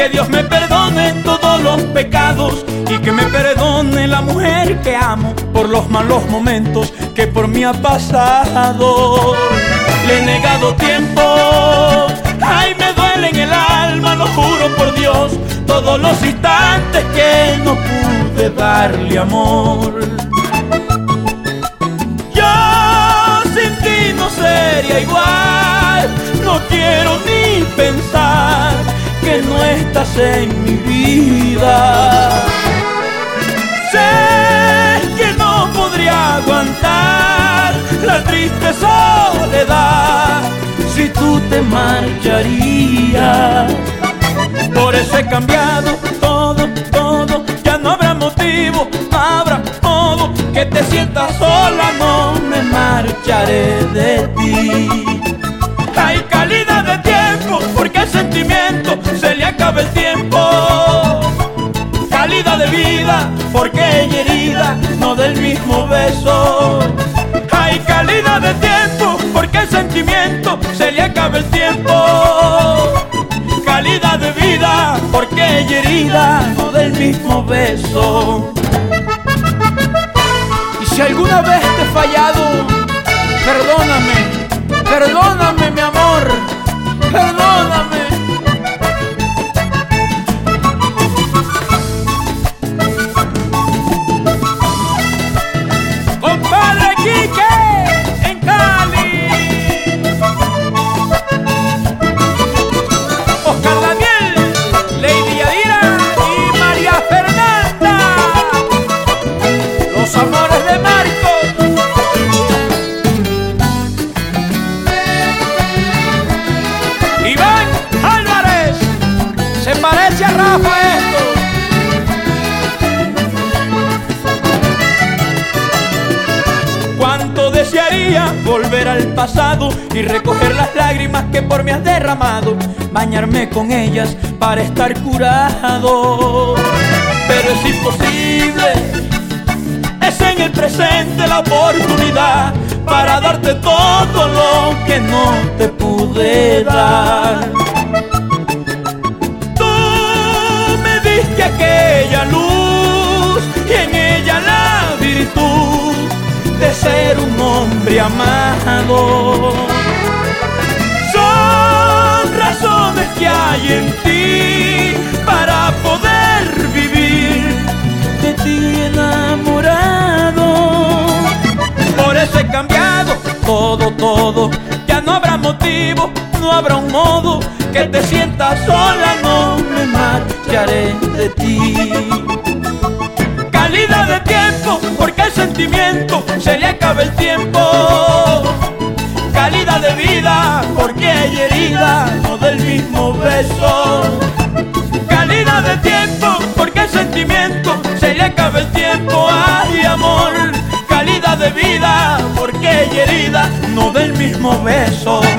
Que Dios me perdone todos los pecados y que me perdone la mujer que amo por los malos momentos que por mí ha pasado. Le he negado tiempo, ay, me duele en el alma, lo juro por Dios, todos los instantes que no pude darle amor. Yo sin ti no sería igual, no quiero ni pensar que no estás en mi vida. Sé que no podría aguantar la triste soledad si tú te marcharías. Por eso he cambiado todo, todo, ya no habrá motivo, no habrá modo que te sientas sola, no me marcharé de ti. Hay calidad de tiempo, porque el sentimiento se le acaba el tiempo. Calidad de vida, porque ella herida no del mismo beso. Hay calidad de tiempo, porque el sentimiento se le acaba el tiempo. Calidad de vida, porque ella herida no del mismo beso. Y si alguna vez te he fallado, perdóname. Perdóname, mi amor, perdóname. Compadre Quique, en Cali. Oscar Daniel, Lady Yadira y María Fernanda. Los amores de Marcos. Iván Álvarez, se parece a Rafa esto. Cuánto desearía volver al pasado y recoger las lágrimas que por mí has derramado, bañarme con ellas para estar curado. Pero es imposible, es en el presente la oportunidad para darte todo lo que no te pude dar. Tú me diste aquella luz y en ella la virtud de ser un hombre amado. Son razones que hay en ti para poder vivir de ti enamorado. Por eso he cambiado todo, todo. Ya no habrá motivo, no habrá un modo que te sientas sola, no me marcharé de ti. Calidad de tiempo, porque el sentimiento se le acaba el tiempo. Calidad de vida, porque hay herida no del mismo beso. Calidad de tiempo, porque el sentimiento se le acaba el tiempo. Ay, amor, calidad de vida, porque hay herida no del mismo beso.